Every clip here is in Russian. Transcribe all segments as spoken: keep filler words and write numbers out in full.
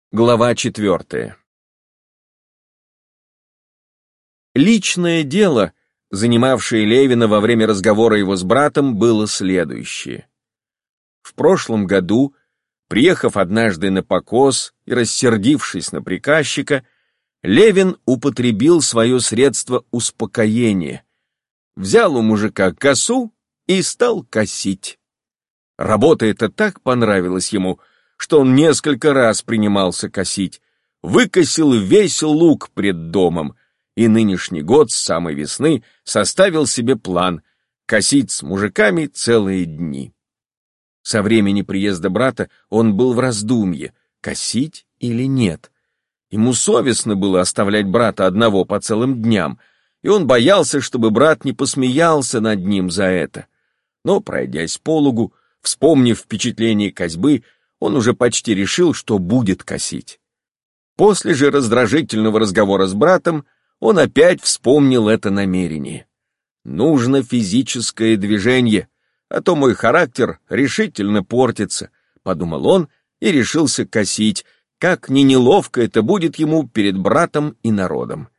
Глава четвертая. Личное дело, занимавшее Левина во время разговора его с братом, было следующее. В прошлом году, приехав однажды на покос и рассердившись на приказчика, Левин употребил свое средство успокоения, взял у мужика косу и стал косить. Работа эта так понравилась ему, что он несколько раз принимался косить, выкосил весь луг пред домом, и нынешний год с самой весны составил себе план косить с мужиками целые дни. Со времени приезда брата он был в раздумье, косить или нет. Ему совестно было оставлять брата одного по целым дням, и он боялся, чтобы брат не посмеялся над ним за это. Но, пройдясь по лугу, вспомнив впечатление косьбы, он уже почти решил, что будет косить. После же раздражительного разговора с братом он опять вспомнил это намерение. Нужно физическое движение, а то мой характер решительно портится, подумал он и решился косить, как ни неловко это будет ему перед братом и народом.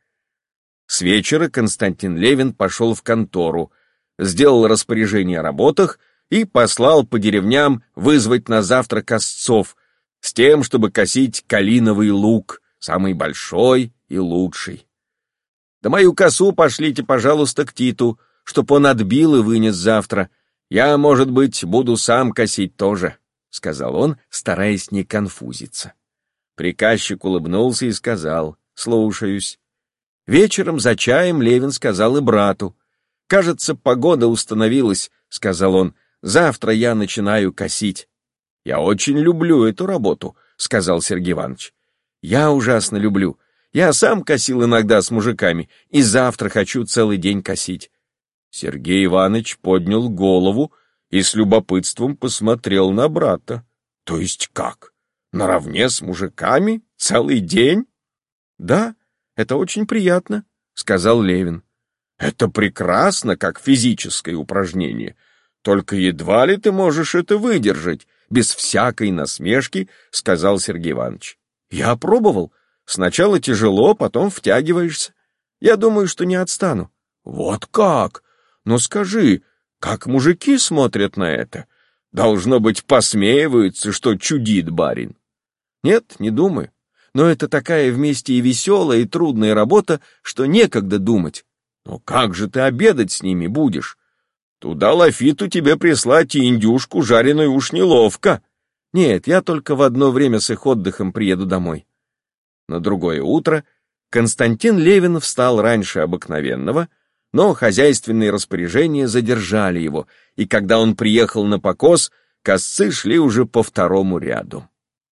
С вечера Константин Левин пошел в контору, сделал распоряжение о работах и послал по деревням вызвать на завтра косцов, с тем, чтобы косить калиновый луг, самый большой и лучший. Да мою косу пошлите, пожалуйста, к Титу, чтоб он отбил и вынес завтра. Я, может быть, буду сам косить тоже, — сказал он, стараясь не конфузиться. Приказчик улыбнулся и сказал: слушаюсь. Вечером за чаем Левин сказал и брату: кажется, погода установилась, — сказал он. Завтра я начинаю косить. Я очень люблю эту работу, — сказал Сергей Иванович. Я ужасно люблю. Я сам косил иногда с мужиками, и завтра хочу целый день косить. Сергей Иванович поднял голову и с любопытством посмотрел на брата. То есть как? Наравне с мужиками? Целый день? Да, это очень приятно, — сказал Левин. Это прекрасно, как физическое упражнение. Только едва ли ты можешь это выдержать, без всякой насмешки, — сказал Сергей Иванович. Я пробовал. Сначала тяжело, потом втягиваешься. Я думаю, что не отстану. Вот как? Ну скажи, как мужики смотрят на это? Должно быть, посмеиваются, что чудит барин. Нет, не думаю. Но это такая вместе и веселая, и трудная работа, что некогда думать. Но как же ты обедать с ними будешь? Туда Лафиту тебе прислать и индюшку жареную уж неловко. Нет, я только в одно время с их отдыхом приеду домой. На другое утро Константин Левин встал раньше обыкновенного, но хозяйственные распоряжения задержали его, и когда он приехал на покос, косцы шли уже по второму ряду.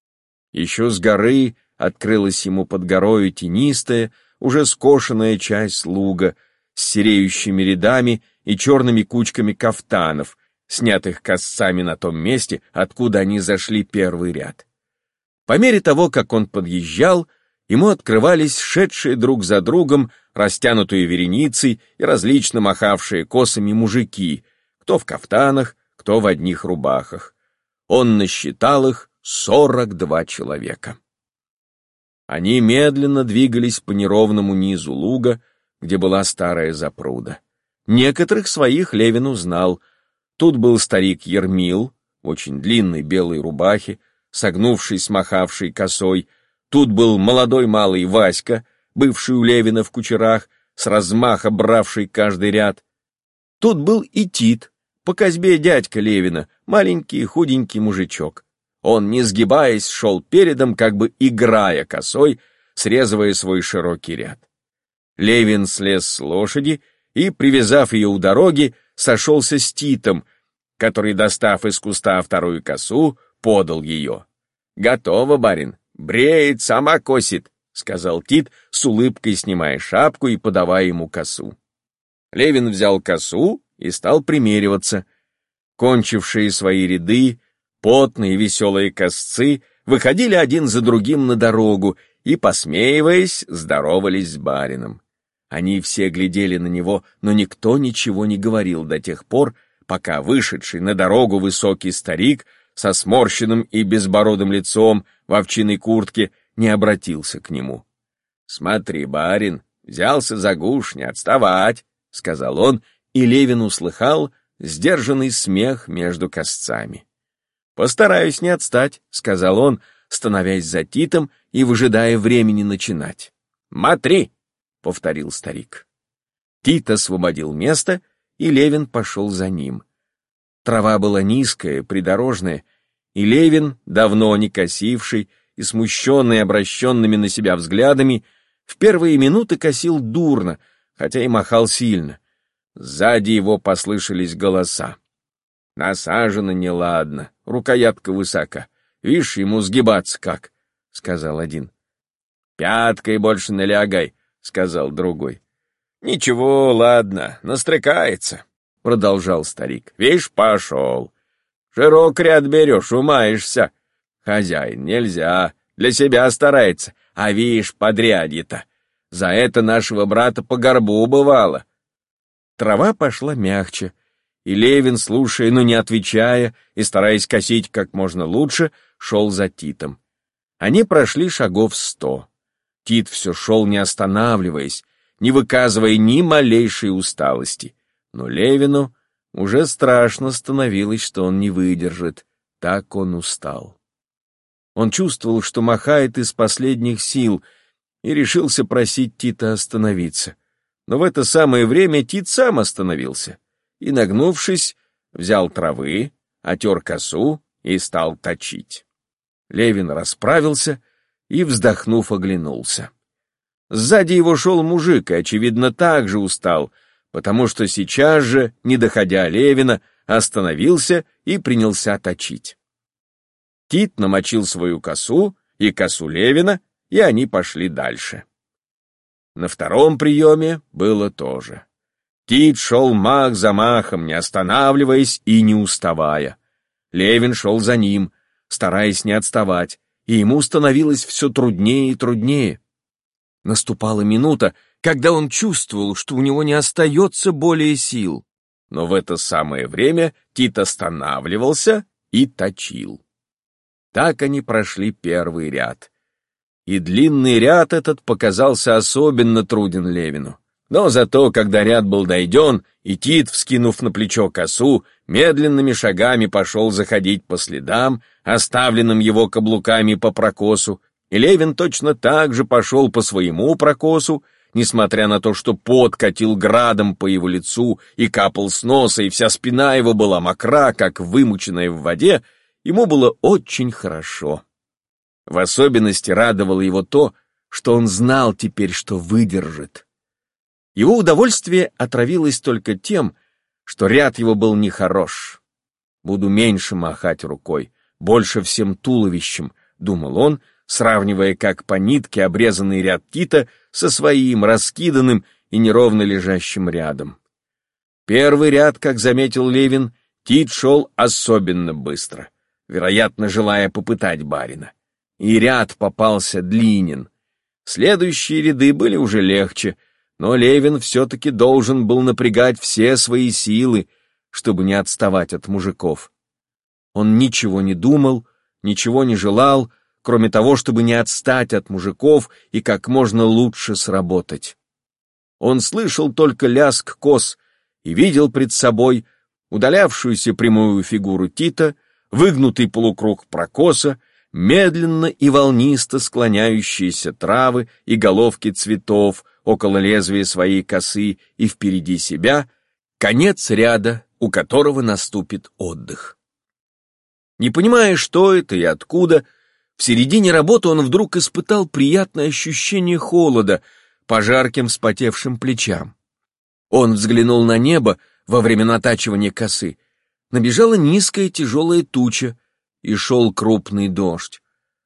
Еще с горы открылась ему под горою тенистая, уже скошенная часть луга с сереющими рядами и черными кучками кафтанов, снятых косцами на том месте, откуда они зашли первый ряд. По мере того, как он подъезжал, ему открывались шедшие друг за другом, растянутые вереницей и различно махавшие косами мужики, кто в кафтанах, кто в одних рубахах. Он насчитал их сорок два человека. Они медленно двигались по неровному низу луга, где была старая запруда. Некоторых своих Левин узнал. Тут был старик Ермил, в очень длинной белой рубахе, согнувшись, махавший косой. Тут был молодой малый Васька, бывший у Левина в кучерах, с размаха бравший каждый ряд. Тут был и Тит, по косьбе дядька Левина, маленький худенький мужичок. Он, не сгибаясь, шел передом, как бы играя косой, срезывая свой широкий ряд. Левин слез с лошади и, привязав ее у дороги, сошелся с Титом, который, достав из куста вторую косу, подал ее. «Готово, барин, бреет, сама косит», — сказал Тит, с улыбкой снимая шапку и подавая ему косу. Левин взял косу и стал примериваться. Кончившие свои ряды, потные веселые косцы выходили один за другим на дорогу и, посмеиваясь, здоровались с барином. Они все глядели на него, но никто ничего не говорил до тех пор, пока вышедший на дорогу высокий старик со сморщенным и безбородым лицом в овчиной куртке не обратился к нему. «Смотри, барин, взялся за гуш, не отставать», — сказал он, и Левин услыхал сдержанный смех между косцами. «Постараюсь не отстать», — сказал он, становясь за Титом и выжидая времени начинать. «Матри!» — повторил старик. Тит освободил место, и Левин пошел за ним. Трава была низкая, придорожная, и Левин, давно не косивший и смущенный обращенными на себя взглядами, в первые минуты косил дурно, хотя и махал сильно. Сзади его послышались голоса. «Насажено неладно, рукоятка высока. Вишь, ему сгибаться как», — сказал один. «Пяткой больше налягай», — сказал другой. «Ничего, ладно, настрыкается», — продолжал старик. «Вишь, пошел. Широк ряд берешь, умаешься. Хозяин, нельзя, для себя старается, а вишь, подрядье-то. За это нашего брата по горбу бывало». Трава пошла мягче, и Левин, слушая, но не отвечая, и стараясь косить как можно лучше, шел за Титом. Они прошли шагов сто. Тит все шел, не останавливаясь, не выказывая ни малейшей усталости. Но Левину уже страшно становилось, что он не выдержит, так он устал. Он чувствовал, что махает из последних сил, и решился просить Тита остановиться. Но в это самое время Тит сам остановился и, нагнувшись, взял травы, отер косу и стал точить. Левин расправился и, вздохнув, оглянулся. Сзади его шел мужик и, очевидно, также устал, потому что сейчас же, не доходя Левина, остановился и принялся точить. Тит намочил свою косу и косу Левина, и они пошли дальше. На втором приеме было то же. Тит шел мах за махом, не останавливаясь и не уставая. Левин шел за ним, стараясь не отставать, и ему становилось все труднее и труднее. Наступала минута, когда он чувствовал, что у него не остается более сил. Но в это самое время Тит останавливался и точил. Так они прошли первый ряд. И длинный ряд этот показался особенно труден Левину. Но зато, когда ряд был дойден, и Тит, вскинув на плечо косу, медленными шагами пошел заходить по следам, оставленным его каблуками по прокосу, и Левин точно так же пошел по своему прокосу, несмотря на то, что пот катил градом по его лицу и капал с носа, и вся спина его была мокра, как вымоченная в воде, ему было очень хорошо. В особенности радовало его то, что он знал теперь, что выдержит. Его удовольствие отравилось только тем, что ряд его был нехорош. «Буду меньше махать рукой, больше всем туловищем», — думал он, сравнивая как по нитке обрезанный ряд Тита со своим раскиданным и неровно лежащим рядом. Первый ряд, как заметил Левин, Тит шел особенно быстро, вероятно, желая попытать барина. И ряд попался длинен. Следующие ряды были уже легче, но Левин все-таки должен был напрягать все свои силы, чтобы не отставать от мужиков. Он ничего не думал, ничего не желал, кроме того, чтобы не отстать от мужиков и как можно лучше сработать. Он слышал только лязг кос и видел пред собой удалявшуюся прямую фигуру Тита, выгнутый полукруг прокоса, медленно и волнисто склоняющиеся травы и головки цветов около лезвия своей косы и впереди себя конец ряда, у которого наступит отдых. Не понимая, что это и откуда, в середине работы он вдруг испытал приятное ощущение холода по жарким вспотевшим плечам. Он взглянул на небо во время натачивания косы. Набежала низкая тяжелая туча, и шел крупный дождь.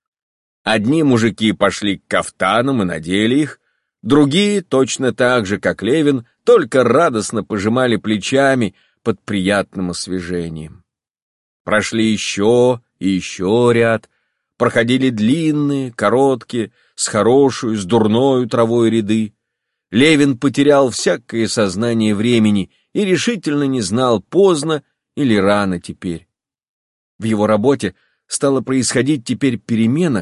Одни мужики пошли к кафтанам и надели их, другие, точно так же, как Левин, только радостно пожимали плечами под приятным освежением. Прошли еще и еще ряд, проходили длинные, короткие, с хорошую, с дурною травой ряды. Левин потерял всякое сознание времени и решительно не знал, поздно или рано теперь. В его работе стала происходить теперь перемена,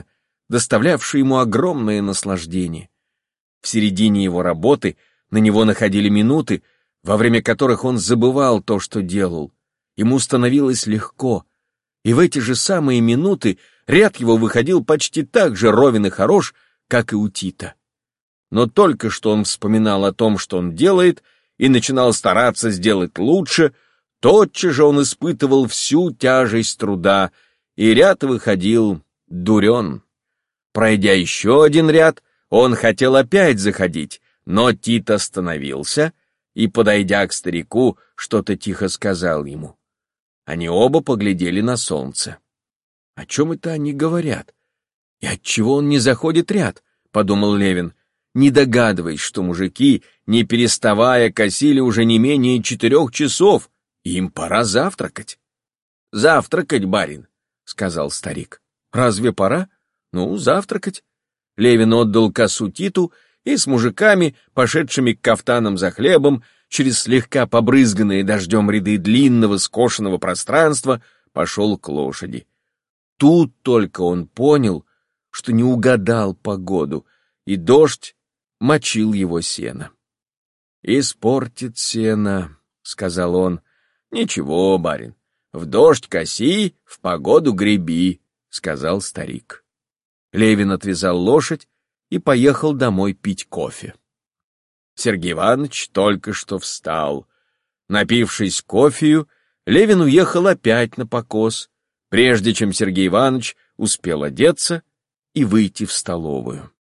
доставлявший ему огромное наслаждение. В середине его работы на него находили минуты, во время которых он забывал то, что делал. Ему становилось легко, и в эти же самые минуты ряд его выходил почти так же ровен и хорош, как и у Тита. Но только что он вспоминал о том, что он делает, и начинал стараться сделать лучше, тотчас же он испытывал всю тяжесть труда, и ряд выходил дурен. Пройдя еще один ряд, он хотел опять заходить, но Тит остановился и, подойдя к старику, что-то тихо сказал ему. Они оба поглядели на солнце. «О чем это они говорят? И отчего он не заходит ряд?» — подумал Левин, не догадываясь, что мужики, не переставая, косили уже не менее четырех часов, и им пора завтракать. «Завтракать, барин», — сказал старик. «Разве пора? Ну, завтракать». Левин отдал косу Титу и с мужиками, пошедшими к кафтанам за хлебом, через слегка побрызганные дождем ряды длинного скошенного пространства, пошел к лошади. Тут только он понял, что не угадал погоду, и дождь мочил его сено. «Испортит сено», — сказал он. «Ничего, барин, в дождь коси, в погоду греби», — сказал старик. Левин отвязал лошадь и поехал домой пить кофе. Сергей Иванович только что встал. Напившись кофею, Левин уехал опять на покос, прежде чем Сергей Иванович успел одеться и выйти в столовую.